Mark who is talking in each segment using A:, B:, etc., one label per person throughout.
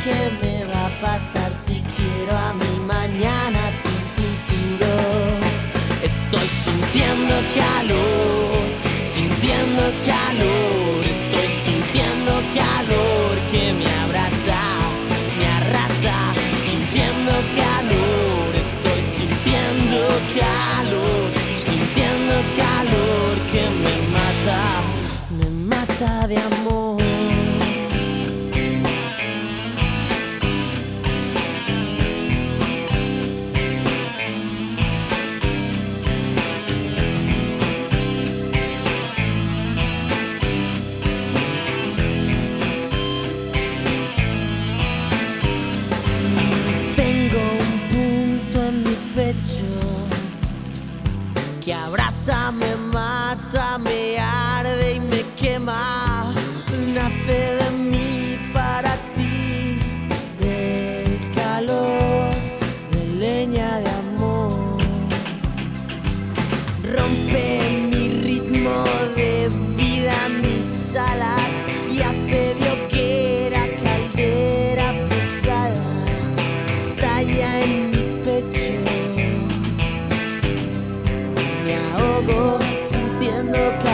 A: qué me va a pasar si quiero a mi mañana sin futuro. Estoy sintiendo calor, estoy sintiendo calor que me abraza, me arrasa, sintiendo calor, estoy sintiendo calor que me mata de amor. Que abraza, me mata, me arde y me quema. Nace de mí para ti, del calor, de leña de amor. Rompe mi ritmo de vida, mis alas, y hace de hoguera, caldera pesada, estalla en mi pecho. Sintiendo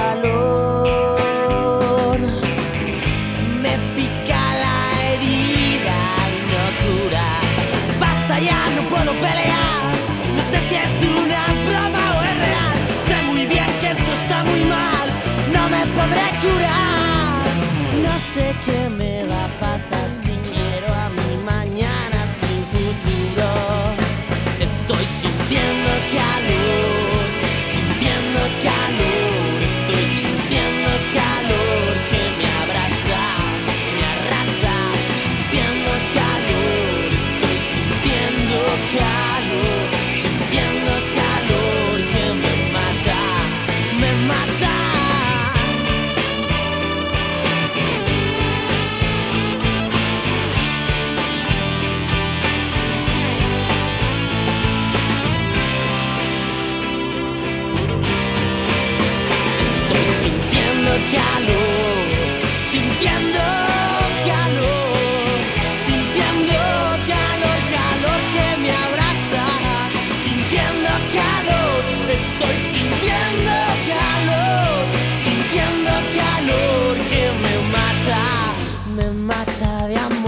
A: calor, me pica la herida y no cura. Basta ya, no puedo pelear. No sé si es una broma o es real. Sé muy bien que esto está muy mal. No me podré curar. No sé qué me va a pasar si quiero a mi mañana sin futuro. Estoy sintiendo calor. Estoy sintiendo calor que me abraza, me arrasa, sintiendo calor, estoy sintiendo calor que me mata, me mata. Calor, sintiendo calor que me abraza, sintiendo calor, estoy sintiendo calor que me mata de amor.